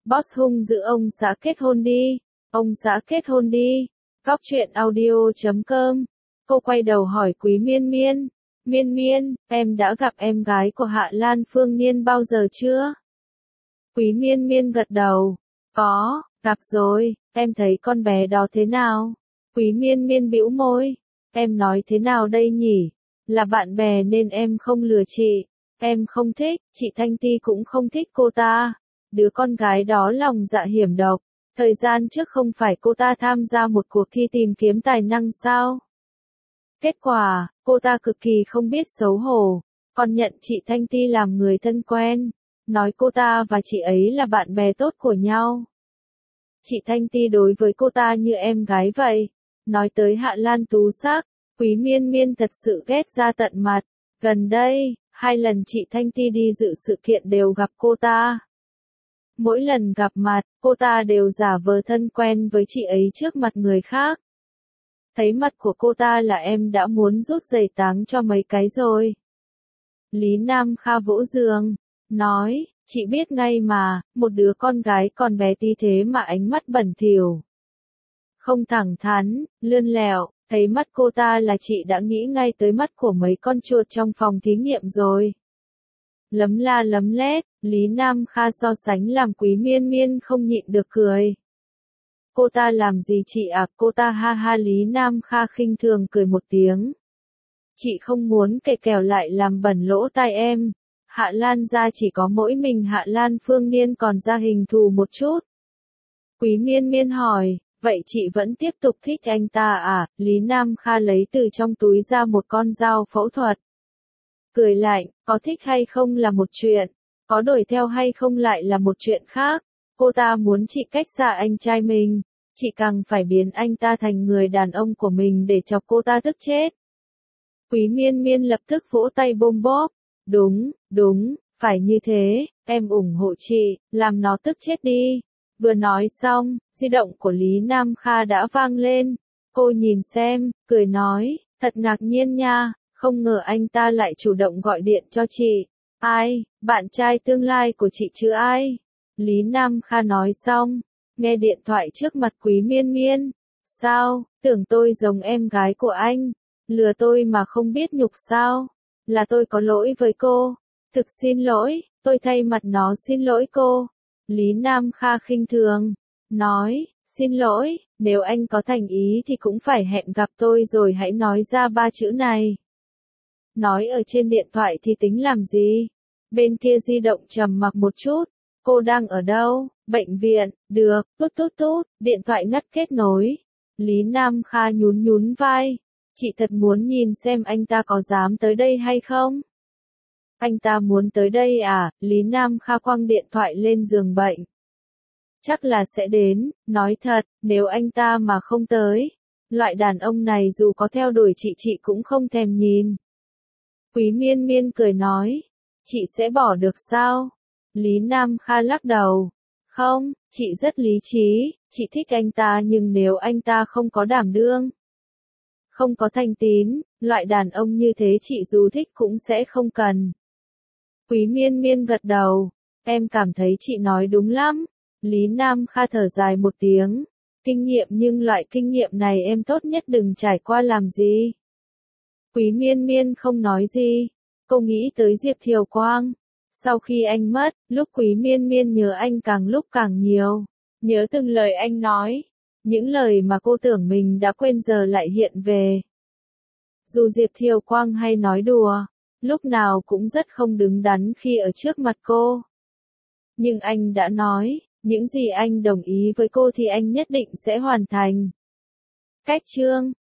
Boss hung dữ ông xã kết hôn đi. Ông xã kết hôn đi. Góc truyện audio.com. Cô quay đầu hỏi Quý Miên Miên. Miên Miên, em đã gặp em gái của Hạ Lan Phương Nhiên bao giờ chưa? Quý Miên Miên gật đầu. Có, gặp rồi, em thấy con bé đó thế nào? Quý Miên Miên bĩu môi. Em nói thế nào đây nhỉ? Là bạn bè nên em không lừa chị. Em không thích, chị Thanh Ti cũng không thích cô ta. Đứa con gái đó lòng dạ hiểm độc. Thời gian trước không phải cô ta tham gia một cuộc thi tìm kiếm tài năng sao? Kết quả, cô ta cực kỳ không biết xấu hổ, còn nhận chị Thanh Ti làm người thân quen, nói cô ta và chị ấy là bạn bè tốt của nhau. Chị Thanh Ti đối với cô ta như em gái vậy. Nói tới Hạ Lan tú sắc, Quý Miên Miên thật sự ghét ra tận mặt. Gần đây, 2 lần chị Thanh Ti đi dự sự kiện đều gặp cô ta. Mỗi lần gặp mặt, cô ta đều giả vờ thân quen với chị ấy trước mặt người khác. Thấy mặt của cô ta là em đã muốn rút giày táng cho mấy cái rồi. Lý Nam Kha vỗ giường, nói, chị biết ngay mà, một đứa con gái còn bé tí thế mà ánh mắt bẩn thỉu. Không thẳng thắn, lươn lẹo, thấy mắt cô ta là chị đã nghĩ ngay tới mắt của mấy con chuột trong phòng thí nghiệm rồi. Lấm la lấm lét, Lý Nam Kha so sánh làm Quý Miên Miên không nhịn được cười. Cô ta làm gì chị à? Cô ta ha ha. Lý Nam Kha khinh thường cười một tiếng. Chị không muốn kè kèo lại làm bẩn lỗ tai em. Hạ Lan gia chỉ có mỗi mình Hạ Lan Phương Nhiên còn ra hình thù một chút. Quý Miên Miên hỏi, vậy chị vẫn tiếp tục thích anh ta à? Lý Nam Kha lấy từ trong túi ra một con dao phẫu thuật. Cười lạnh, có thích hay không là một chuyện, có đuổi theo hay không lại là một chuyện khác. Cô ta muốn chị cách xa anh trai mình, chị càng phải biến anh ta thành người đàn ông của mình để chọc cô ta tức chết. Quý Miên Miên lập tức vỗ tay bôm bóp. Đúng, phải như thế, em ủng hộ chị, làm nó tức chết đi. Vừa nói xong, di động của Lý Nam Kha đã vang lên. Cô nhìn xem, cười nói, thật ngạc nhiên nha, không ngờ anh ta lại chủ động gọi điện cho chị. Ai, bạn trai tương lai của chị chứ ai? Lý Nam Kha nói xong, nghe điện thoại trước mặt Quý Miên Miên. Sao, tưởng tôi giống em gái của anh, lừa tôi mà không biết nhục sao? Là tôi có lỗi với cô. Thực xin lỗi, tôi thay mặt nó xin lỗi cô. Lý Nam Kha khinh thường, nói, xin lỗi, nếu anh có thành ý thì cũng phải hẹn gặp tôi rồi hãy nói ra 3 chữ này. Nói ở trên điện thoại thì tính làm gì? Bên kia di động trầm mặc một chút. Cô đang ở đâu? Bệnh viện, được, tút, điện thoại ngắt kết nối. Lý Nam Kha nhún vai. Chị thật muốn nhìn xem anh ta có dám tới đây hay không? Anh ta muốn tới đây à? Lý Nam Kha quăng điện thoại lên giường bệnh. Chắc là sẽ đến, nói thật, nếu anh ta mà không tới. Loại đàn ông này dù có theo đuổi chị cũng không thèm nhìn. Quý Miên Miên cười nói, chị sẽ bỏ được sao? Lý Nam Kha lắc đầu. Không, chị rất lý trí, chị thích anh ta nhưng nếu anh ta không có đảm đương, không có thành tín, loại đàn ông như thế chị dù thích cũng sẽ không cần. Quý Miên Miên gật đầu, em cảm thấy chị nói đúng lắm. Lý Nam Kha thở dài một tiếng, kinh nghiệm nhưng loại kinh nghiệm này em tốt nhất đừng trải qua làm gì. Quý Miên Miên không nói gì, cô nghĩ tới Diệp Thiều Quang. Sau khi anh mất, lúc Quý Miên Miên nhớ anh càng lúc càng nhiều, nhớ từng lời anh nói, những lời mà cô tưởng mình đã quên giờ lại hiện về. Dù Diệp Thiều Quang hay nói đùa, lúc nào cũng rất không đứng đắn khi ở trước mặt cô. Nhưng anh đã nói, những gì anh đồng ý với cô thì anh nhất định sẽ hoàn thành. Cách chương